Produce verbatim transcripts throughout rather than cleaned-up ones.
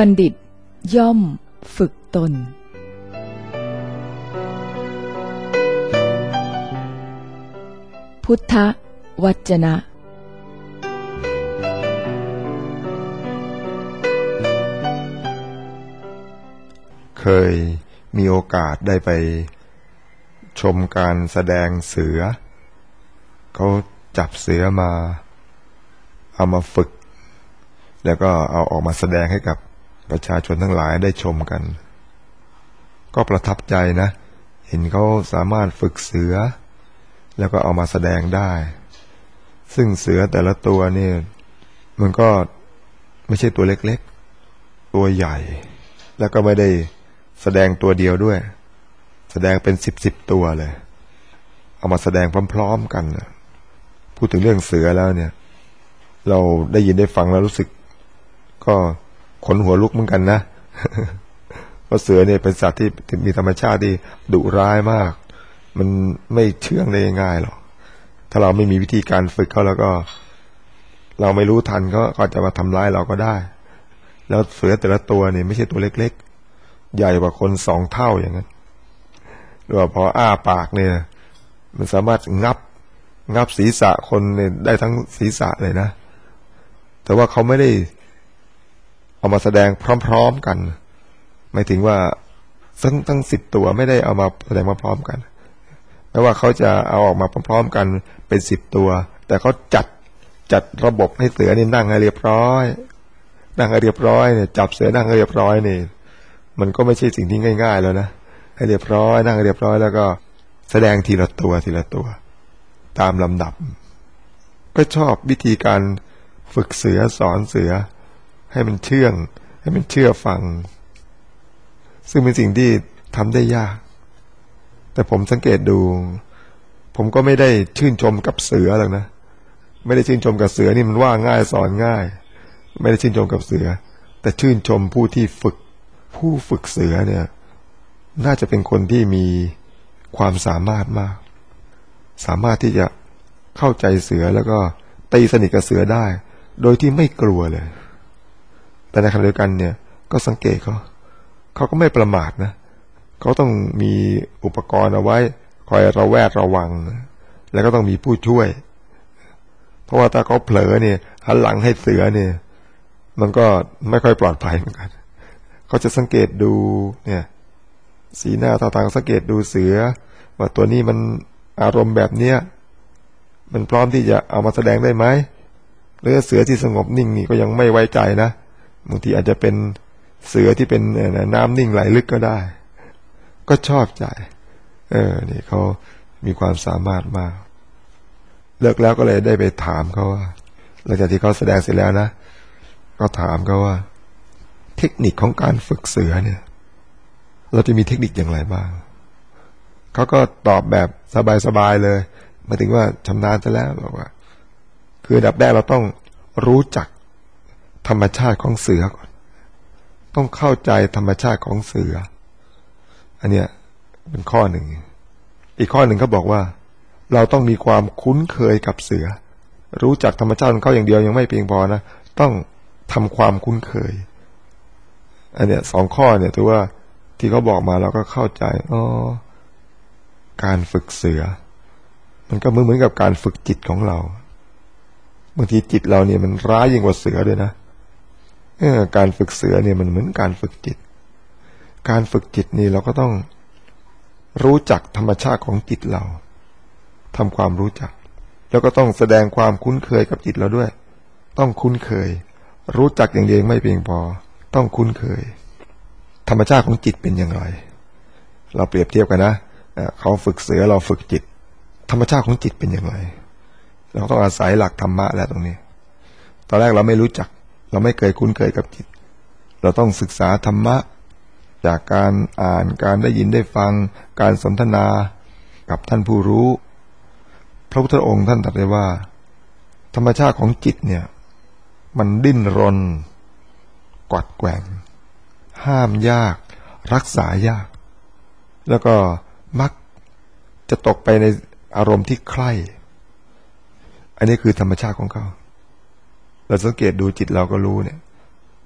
บัณฑิตย่อมฝึกตนพุทธวจนะเคยมีโอกาสได้ไปชมการแสดงเสือเขาจับเสือมาเอามาฝึกแล้วก็เอาออกมาแสดงให้กับประชาชนทั้งหลายได้ชมกันก็ประทับใจนะเห็นเขาสามารถฝึกเสือแล้วก็เอามาแสดงได้ซึ่งเสือแต่ละตัวนี่มันก็ไม่ใช่ตัวเล็กๆตัวใหญ่แล้วก็ไม่ได้แสดงตัวเดียวด้วยแสดงเป็นสิบสิบตัวเลยเอามาแสดงพร้อมๆกันพูดถึงเรื่องเสือแล้วเนี่ยเราได้ยินได้ฟังแล้วรู้สึกก็ขนหัวลุกเหมือนกันนะ เพราะเสือเนี่ยเป็นสัตว์ที่มีธรรมชาติที่ดุร้ายมากมันไม่เชื่องได้ง่ายหรอกถ้าเราไม่มีวิธีการฝึกเขาแล้วก็เราไม่รู้ทันเขาก็จะมาทำร้ายเราก็ได้แล้วเสือแต่ละตัวเนี่ยไม่ใช่ตัวเล็กๆใหญ่กว่าคนสองเท่าอย่างนั้นหรือว่าพออ้าปากเนี่ยมันสามารถงับงับศีรษะคนเนี่ยได้ทั้งศีรษะเลยนะแต่ว่าเขาไม่ได้เอามาแสดงพร้อมๆกันหมายถึงว่าทั้งทั้งสิบตัวไม่ได้เอามาแสดงมาพร้อมกันแม้ว่าเขาจะเอาออกมาพร้อมๆกันเป็นสิบตัวแต่เขาจัดจัดระบบให้เสือนี่นั่งให้เรียบร้อยนั่งให้เรียบร้อยเนี่ยจับเสือนั่งให้เรียบร้อยนี่มันก็ไม่ใช่สิ่งที่ง่ายๆแล้วนะให้เรียบร้อยนั่งให้เรียบร้อยแล้วก็แสดงทีละตัวทีละตัวตามลำดับก็ชอบวิธีการฝึกเสือสอนเสือให้มันเชื่องให้มันเชื่อฟังซึ่งเป็นสิ่งที่ทำได้ยากแต่ผมสังเกตดูผมก็ไม่ได้ชื่นชมกับเสือหรอกนะไม่ได้ชื่นชมกับเสือนี่มันว่าง่ายสอนง่ายไม่ได้ชื่นชมกับเสือแต่ชื่นชมผู้ที่ฝึกผู้ฝึกเสือเนี่ยน่าจะเป็นคนที่มีความสามารถมากสามารถที่จะเข้าใจเสือแล้วก็ตีสนิทกับเสือได้โดยที่ไม่กลัวเลยแต่ในขณะเดียวกันเนี่ยก็สังเกตเขาเขาก็ไม่ประมาทนะเขาต้องมีอุปกรณ์เอาไว้คอยระแวดระวังแล้วก็ต้องมีผู้ช่วยเพราะว่าถ้าเขาเผลอเนี่ยหันหลังให้เสือเนี่ยมันก็ไม่ค่อยปลอดภัยเหมือนกันเขาจะสังเกตดูเนี่ยสีหน้าท่าทางสังเกตดูเสือว่าตัวนี้มันอารมณ์แบบเนี้ยมันพร้อมที่จะเอามาแสดงได้ไหมหรือเสือที่สงบนิ่งนี่ก็ยังไม่ไว้ใจนะบางทีอาจจะเป็นเสือที่เป็นน้ำนิ่งไหลลึกก็ได้ก็ชอบใจเออนี่เขามีความสามารถมากเลิกแล้วก็เลยได้ไปถามเขาว่าหลังจากที่เขาแสดงเสร็จแล้วนะก็ถามเขาว่าเทคนิคของการฝึกเสือเนี่ยเราจะมีเทคนิคอย่างไรบ้างเขาก็ตอบแบบสบายๆเลยหมายถึงว่าชำนาญซะแล้วบอกว่าคืออันดับแรกเราต้องรู้จักธรรมชาติของเสือก่อนต้องเข้าใจธรรมชาติของเสืออันเนี้ยเป็นข้อหนึ่งอีกข้อหนึ่งเขาบอกว่าเราต้องมีความคุ้นเคยกับเสือรู้จักธรรมชาติของเขาอย่างเดียวยังไม่เพียงพอนะต้องทำความคุ้นเคยอันเนี้ยสองข้อเนี่ยถือว่าที่เขาบอกมาเราก็เข้าใจอ๋อการฝึกเสือมันก็เหมือนเหมือนกับการฝึกจิตของเราบางทีจิตเราเนี่ยมันร้ายยิ่งกว่าเสือด้วยนะเออการฝึกเสือเนี่ยมันเหมือนการฝึกจิตการฝึกจิตนี่เราก็ต้องรู้จักธรรมชาติของจิตเราทำความรู้จักแล้วก็ต้องแสดงความคุ้นเคยกับจิตเราด้วยต้องคุ้นเคยรู้จักอย่างเดียวไม่เพียงพอต้องคุ้นเคยธรรมชาติของจิตเป็นอย่างไรเราเปรียบเทียบกันนะเขาฝึกเสือเราฝึกจิตธรรมชาติของจิตเป็นอย่างไรเราต้องอาศัยหลักธรรมะแล้วตรงนี้ตอนแรกเราไม่รู้จักเราไม่เคยคุ้นเคยกับจิตเราต้องศึกษาธรรมะจากการอ่านการได้ยินได้ฟังการสนทนากับท่านผู้รู้พระพุทธองค์ท่านตรัสไว้ว่าธรรมชาติของจิตเนี่ยมันดิ้นรนกวัดแกว่งห้ามยากรักษายากแล้วก็มักจะตกไปในอารมณ์ที่ใคร่อันนี้คือธรรมชาติของเขาเราสังเกตดูจิตเราก็รู้เนี่ย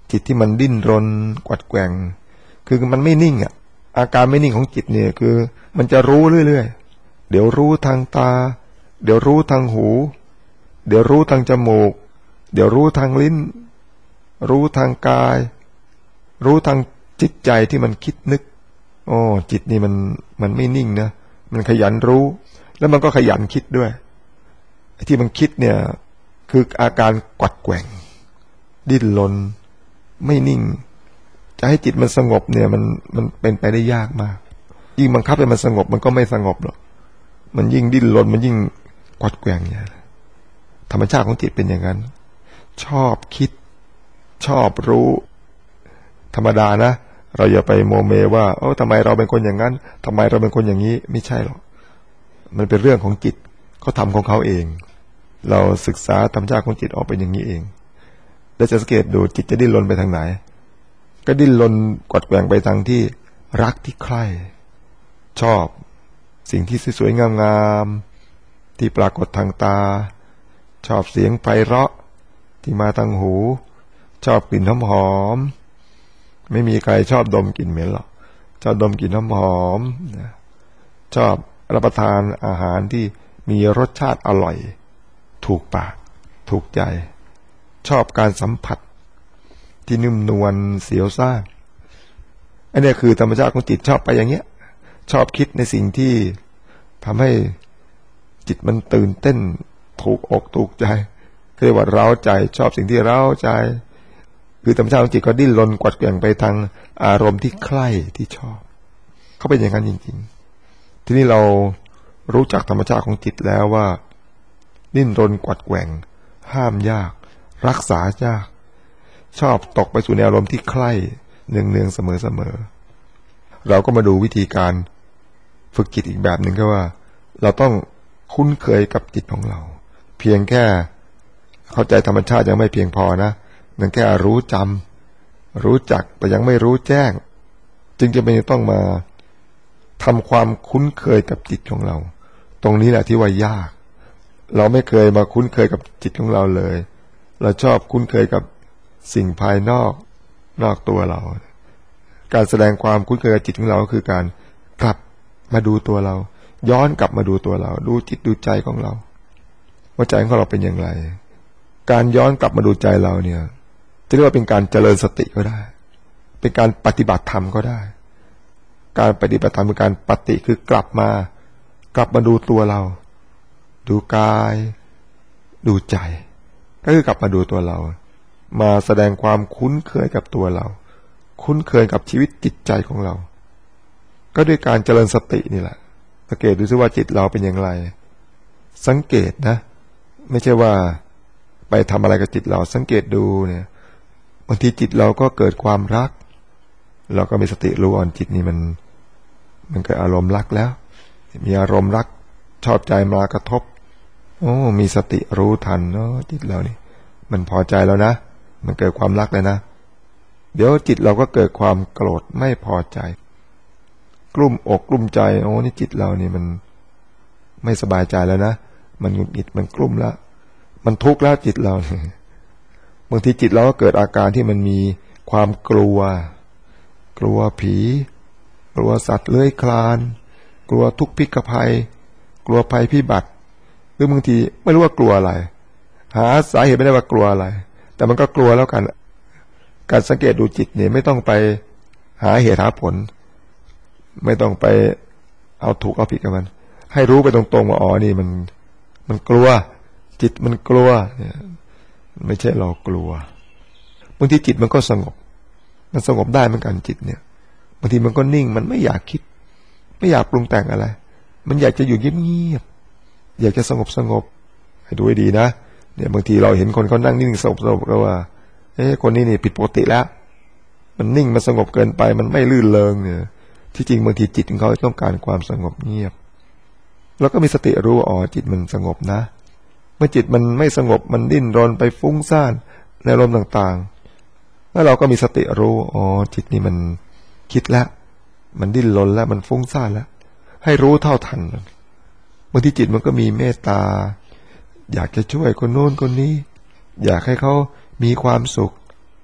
จิตที่มันดิ้นรนกวัดแกว่งคือมันไม่นิ่งอ่ะอาการไม่นิ่งของจิตเนี่ยคือมันจะรู้เรื่อยๆเดี๋ยวรู้ทางตาเดี๋ยวรู้ทางหูเดี๋ยวรู้ทางจมูกเดี๋ยวรู้ทางลิ้นรู้ทางกายรู้ทางจิตใจที่มันคิดนึกโอ้จิตนี่มันมันไม่นิ่งนะมันขยันรู้แล้วมันก็ขยันคิดด้วยไอ้ที่มันคิดเนี่ยคืออาการกวัดแกว่งดิ้นรนไม่นิ่งจะให้จิตมันสงบเนี่ยมันมันเป็นไปได้ยากมากยิ่งบังคับให้มันสงบมันก็ไม่สงบหรอกมันยิ่งดิ้นรนมันยิ่งกวัดแกว่งอย่างธรรมชาติของจิตเป็นอย่างนั้นชอบคิดชอบรู้ธรรมดานะเราอย่าไปโมเมว่าเออทำไมเราเป็นคนอย่างนั้นทำไมเราเป็นคนอย่างนี้ไม่ใช่หรอกมันเป็นเรื่องของจิตเขาทำของเขาเองเราศึกษาธรรมชาติของจิตออกเป็นอย่างนี้เองแล้วจะสังเกตดูจิตจะดิ้นรนไปทางไหนก็ดิ้นรนกวัดแกว่งไปทางที่รักที่ใคร่ชอบสิ่งที่สวยๆงามๆที่ปรากฏทางตาชอบเสียงไพเราะที่มาทางหูชอบกลิ่นหอมๆไม่มีใครชอบดมกลิ่นเหม็นหรอกชอบดมกลิ่นหอมๆชอบรับประทานอาหารที่มีรสชาติอร่อยถูกปากถูกใจชอบการสัมผัสที่นุ่มนวลเสียวซ่านอันนี้คือธรรมชาติของจิตชอบไปอย่างเงี้ยชอบคิดในสิ่งที่ทำให้จิตมันตื่นเต้นถูกอกถูกใจเรียกว่าเร้าใจชอบสิ่งที่เร้าใจคือธรรมชาติของจิตก็ดิ้นรนกวัดแกว่งไปทางอารมณ์ที่ใคร่ที่ชอบเขาเป็นอย่างนั้นจริงๆทีนี้เรารู้จักธรรมชาติของจิตแล้วว่าดิ้นรนกวัดแกว่งห้ามยากรักษายากชอบตกไปสู่ในอารมณ์ที่ใคร่เนืองๆเสมอๆเราก็มาดูวิธีการฝึกจิตอีกแบบหนึ่งก็ว่าเราต้องคุ้นเคยกับจิตของเราเพียงแค่เข้าใจธรรมชาติยังไม่เพียงพอนะนั่นแค่รู้จำรู้จักแต่ยังไม่รู้แจ้งจึงจะไม่ต้องมาทำความคุ้นเคยกับจิตของเราตรงนี้แหละที่ว่ายากเราไม่เคยมาคุ้นเคยกับจิตของเราเลยเราชอบคุ้นเคยกับสิ่งภายนอกนอกตัวเราการแสดงความคุ้นเคยกับจิตของเราก็คือการกลับมาดูตัวเราย้อนกลับมาดูตัวเราดูจิตดูใจของเราว่าใจของเราเป็นอย่างไรการย้อนกลับมาดูใจเราเนี่ยจะเรียกว่าเป็นการเจริญสติก็ได้เป็นการปฏิบัติธรรมก็ได้การปฏิบัติธรรมคือการปฏิคือกลับมากลับมาดูตัวเราดูกายดูใจก็คือกลับมาดูตัวเรามาแสดงความคุ้นเคยกับตัวเราคุ้นเคยกับชีวิตจิตใจของเราก็ด้วยการเจริญสตินี่แหละสังเกตดูซิว่าจิตเราเป็นอย่างไรสังเกตนะไม่ใช่ว่าไปทำอะไรกับจิตเราสังเกตดูเนี่ยบางทีจิตเราก็เกิดความรักเราก็มีสติรู้อ่อนจิตนี่มันมันเกิดอารมณ์รักแล้วมีอารมณ์รักชอบใจมากระทบโอ้มีสติรู้ทันเนาะจิตเรานี่มันพอใจแล้วนะมันเกิดความรักเลยนะเดี๋ยวจิตเราก็เกิดความโกรธไม่พอใจกลุ้มอกกลุ้มใจโอ้นี่จิตเรานี่มันไม่สบายใจแล้วนะมันหงุดหงิดมันกลุ้มแล้วมันทุกข์แล้วจิตเราบางทีจิตเราก็เกิดอาการที่มันมีความกลัวกลัวผีกลัวสัตว์เลื้อยคลานกลัวทุกข์พิกภัยกลัวภัยพิบัติหรือบางทีไม่รู้ว่ากลัวอะไรหาสาเหตุไม่ได้ว่ากลัวอะไรแต่มันก็กลัวแล้วกันการสังเกตดูจิตเนี่ยไม่ต้องไปหาเหตุหาผลไม่ต้องไปเอาถูกเอาผิดกับมันให้รู้ไปตรงๆว่าอ๋อนี่มันมันกลัวจิตมันกลัวเนี่ยไม่ใช่เรากลัวบางทีจิตมันก็สงบมันสงบได้เหมือนกันจิตเนี่ยบางทีมันก็นิ่งมันไม่อยากคิดไม่อยากปรุงแต่งอะไรมันอยากจะอยู่เงียบๆอยากจะสงบสงบให้ดูให้ดีนะเนี่ยบางทีเราเห็นคนเขานั่งนิ่งสงบสงบก็ว่าเอ๊ะคนนี้นี่ผิดปกติแล้วมันนิ่งมันสงบเกินไปมันไม่ลื่นเริงเนี่ยที่จริงบางทีจิตของเขาต้องการความสงบเงียบแล้วก็มีสติรู้อ๋อจิตมันสงบนะเมื่อจิตมันไม่สงบมันดิ้นรนไปฟุ้งซ่านในอารมณ์ต่างๆแล้วเราก็มีสติรู้อ๋อจิตนี่มันคิดแล้วมันดิ้นรนแล้วมันฟุ้งซ่านแล้วให้รู้เท่าทันบางทีจิตมันก็มีเมตตาอยากจะช่วยคนโน้นคนนี้อยากให้เขามีความสุข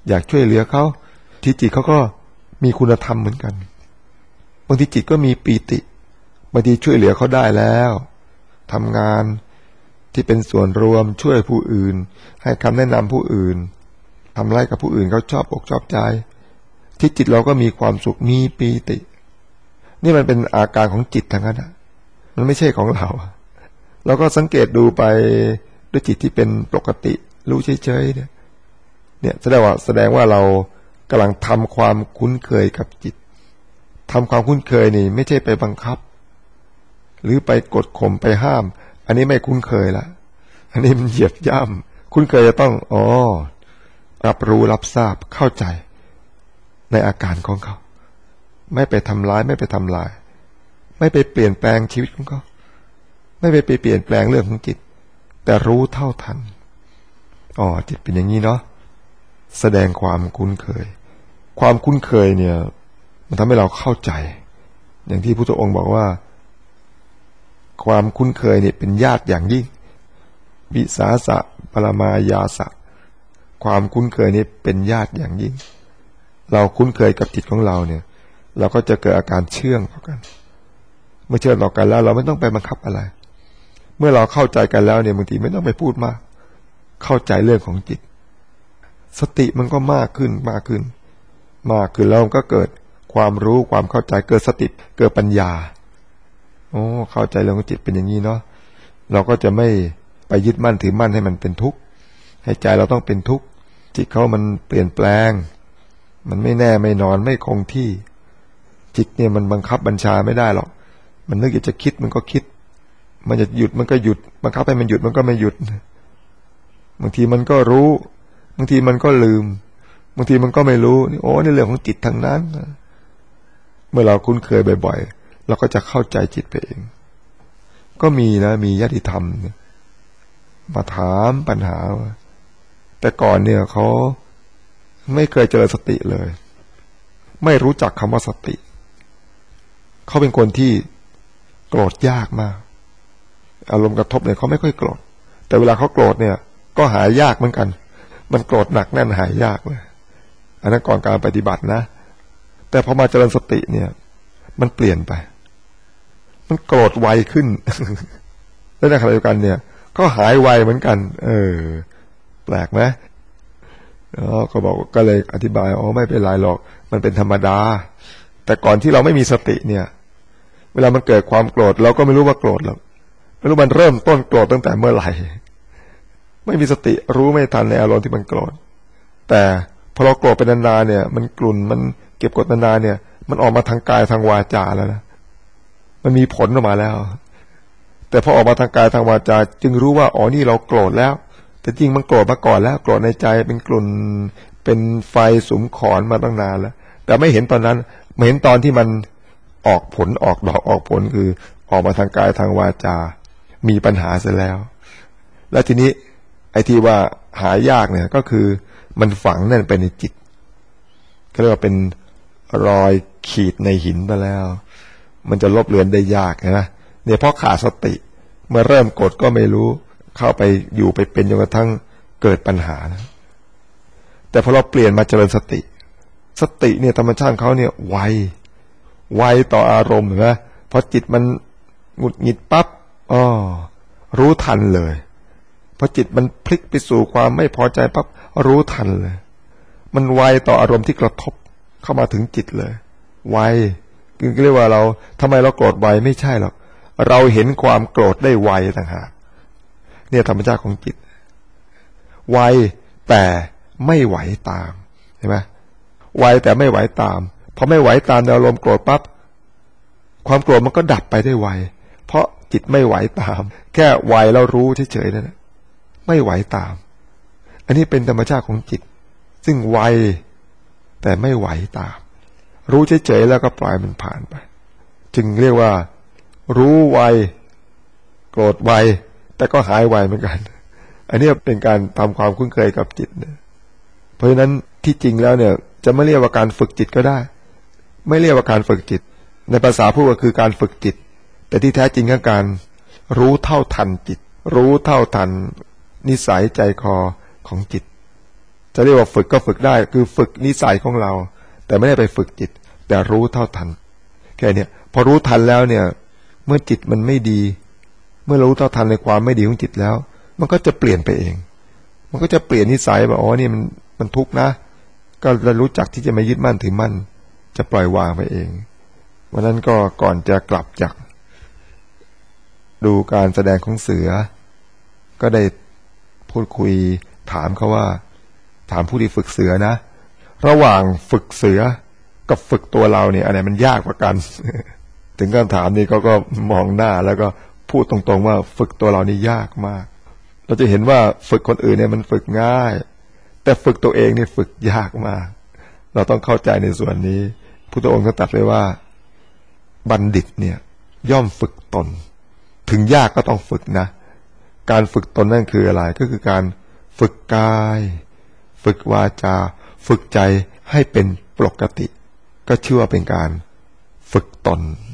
อยากช่วยเหลือเขาที่จิตเขาก็มีคุณธรรมเหมือนกันบางทีจิตก็มีปีติบางทีช่วยเหลือเขาได้แล้วทำงานที่เป็นส่วนรวมช่วยผู้อื่นให้คำแนะนำผู้อื่นทำไรกับผู้อื่นเขาชอบอกชอบใจที่จิตเราก็มีความสุขมีปีตินี่มันเป็นอาการของจิตทั้งนั้นมันไม่ใช่ของเราเราก็สังเกตดูไปด้วยจิตที่เป็นปกติรู้เฉยๆเนี่ยเนี่ยแสดงว่าแสดงว่าเรากำลังทำความคุ้นเคยกับจิตทำความคุ้นเคยนี่ไม่ใช่ไปบังคับหรือไปกดข่มไปห้ามอันนี้ไม่คุ้นเคยละอันนี้มันเหยียบย่ำคุ้นเคยจะต้องอ๋อรับรู้รับทราบเข้าใจในอาการของเขาไม่ไปทำร้ายไม่ไปทำลายไม่ไปเปลี่ยนแปลงชีวิตของเขาไม่ไปเปลี่ยนแปลงเรื่องของจิตแต่รู้เท่าทันอ๋อจิตเป็นอย่างนี้เนาะแสดงความคุ้นเคยความคุ้นเคยเนี่ยมันทำให้เราเข้าใจอย่างที่พุทธองค์บอกว่าความคุ้นเคยเนี่ยเป็นญาติอย่างยิ่งวิสาสะปรมายาสะความคุ้นเคยนี่เป็นญาติอย่างยิ่งเราคุ้นเคยกับจิตของเราเนี่ยเราก็จะเกิดอาการเชื่องต่อกันเมื่อเชื่องต่อกันแล้วเราไม่ต้องไปบังคับอะไรเมื่อเราเข้าใจกันแล้วเนี่ยบางทีไม่ต้องไปพูดมากเข้าใจเรื่องของจิตสติมันก็มากขึ้นมากขึ้นมากขึ้นแล้วก็เกิดความรู้ความเข้าใจเกิดสติเกิดปัญญาโอ้เข้าใจเรื่องของจิตเป็นอย่างนี้เนาะเราก็จะไม่ไปยึดมั่นถือมั่นให้มันเป็นทุกข์ให้ใจเราต้องเป็นทุกข์จิตเขามันเปลี่ยนแปลงมันไม่แน่ไม่นอนไม่คงที่จิตเนี่ยมันบังคับบัญชาไม่ได้หรอกมันนึกอยากจะคิดมันก็คิดมันจะหยุดมันก็หยุดบังคับให้มันหยุดมันก็ไม่หยุดบางทีมันก็รู้บางทีมันก็ลืมบางทีมันก็ไม่รู้นี่โอ้ในเรื่องของจิตทั้งนั้นเมื่อเราคุ้นเคยบ่อยๆเราก็จะเข้าใจจิตไปเองก็มีนะมีญาติธรรมมาถามปัญหาแต่ก่อนเนี่ยเขาไม่เคยเจอสติเลยไม่รู้จักคำว่าสติเขาเป็นคนที่โกรธยากมากอารมณ์กระทบเนี่ยเขาไม่ค่อยโกรธแต่เวลาเขาโกรธเนี่ยก็หายยากเหมือนกันมันโกรธหนักแน่นหายยากเลยอันนั้นก่อนการปฏิบัตินะแต่พอมาเจริญสติเนี่ยมันเปลี่ยนไปมันโกรธไวขึ้น แล้วในขณะเดียวกันเนี่ยก็หายไวเหมือนกันเออแปลกไหมอ๋อก็บอกก็เลยอธิบายอ๋อไม่เป็นไรหรอกมันเป็นธรรมดาแต่ก่อนที่เราไม่มีสติเนี่ยเวลามันเกิดความโกรธเราก็ไม่รู้ว่าโกรธหรอกไม่รู้มันเริ่มต้นโกรธตั้งแต่เมื่อไหร่ไม่มีสติรู้ไม่ทันในอารมณ์ที่มันโกรธแต่พอเราโกรธเป็นนานๆเนี่ยมันกลุ่นมันเก็บกดนานๆเนี่ยมันออกมาทางกายทางวาจาแล้วนะมันมีผลออกมาแล้วแต่พอออกมาทางกายทางวาจาจึงรู้ว่าอ๋อนี่เราโกรธแล้วแต่จริงมันโกรธมาก่อนแล้วโกรธในใจเป็นกลุ่นเป็นไฟสุมขอนมาตั้งนานแล้วแต่ไม่เห็นตอนนั้นไม่เห็นตอนที่มันออกผลออกดอกออกผลคือออกมาทางกายทางวาจามีปัญหาเสร็จแล้วแล้วทีนี้ไอ้ที่ว่าหายากเนี่ยก็คือมันฝังแน่นไปในจิตก็เรียกว่าเป็นรอยขีดในหินไปแล้วมันจะลบเลือนได้ยากนะเนี่ยเพราะขาดสติเมื่อเริ่มกดก็ไม่รู้เข้าไปอยู่ไปเป็นจนกระทั่งเกิดปัญหานะแต่พอเราเปลี่ยนมาเจริญสติสติเนี่ยธรรมชาติเขาเนี่ยไวไวต่ออารมณ์เห็นไหมพอจิตมันหงุดหงิดปั๊บอ๋อรู้ทันเลยพอจิตมันพลิกไปสู่ความไม่พอใจปั๊บรู้ทันเลยมันไวต่ออารมณ์ที่กระทบเข้ามาถึงจิตเลยไวคือเรียกว่าเราทำไมเราโกรธไวไม่ใช่หรอกเราเห็นความโกรธได้ไวต่างหากเนี่ยธรรมชาติของจิตไวแต่ไม่ไหวตามเห็นไหมไวแต่ไม่ไหวตามพอไม่ไหวตามอารมณ์โกรธปั๊บความโกรธมันก็ดับไปได้ไวเพราะจิตไม่ไหวตามแค่ไวแล้วรู้เฉยๆนั่นแหละไม่ไหวตามอันนี้เป็นธรรมชาติของจิตซึ่งไวแต่ไม่ไหวตามรู้เฉยๆแล้วก็ปล่อยมันผ่านไปจึงเรียกว่ารู้ไวโกรธไวแต่ก็หายไวเหมือนกันอันนี้เป็นการทำความคุ้นเคยกับจิตนะเพราะฉะนั้นที่จริงแล้วเนี่ยจะไม่เรียกว่าการฝึกจิตก็ได้ไม่เรียกว่าการฝึกจิตในภาษาพูดก็คือการฝึกจิตแต่ที่แท้จริงก็การรู้เท่าทันจิตรู้เท่าทันนิสัยใจคอของจิตจะเรียกว่าฝึกก็ฝึกได้คือฝึกนิสัยของเราแต่ไม่ได้ไปฝึกจิตแต่รู้เท่าทันแค่นี้พอรู้ทันแล้วเนี่ยเมื่อจิตมันไม่ดีเมื่อรู้เท่าทันในความไม่ดีของจิตแล้วมันก็จะเปลี่ยนไปเองมันก็จะเปลี่ยนนิสัยแบบอ๋อนี่มันมันทุกข์นะก็จะรู้จักที่จะไม่ยึดมั่นถือมั่นจะปล่อยวางไปเองวันนั้นก็ก่อนจะกลับจากดูการแสดงของเสือก็ได้พูดคุยถามเขาว่าถามผู้ที่ฝึกเสือนะระหว่างฝึกเสือกับฝึกตัวเราเนี่ยอะไรมันยากกว่ากัน ถึงคำถามนี้เขาก็มองหน้าแล้วก็พูดตรงๆว่าฝึกตัวเรานี่ยากมากเราจะเห็นว่าฝึกคนอื่นเนี่ยมันฝึกง่ายแต่ฝึกตัวเองนี่ฝึกยากมากเราต้องเข้าใจในส่วนนี้พุทธองค์ก็ตรัสไว้ว่าบัณฑิตเนี่ยย่อมฝึกตนถึงยากก็ต้องฝึกนะการฝึกตนนั่นคืออะไรก็คือการฝึกกายฝึกวาจาฝึกใจให้เป็นปกติก็ชื่อว่าเป็นการฝึกตน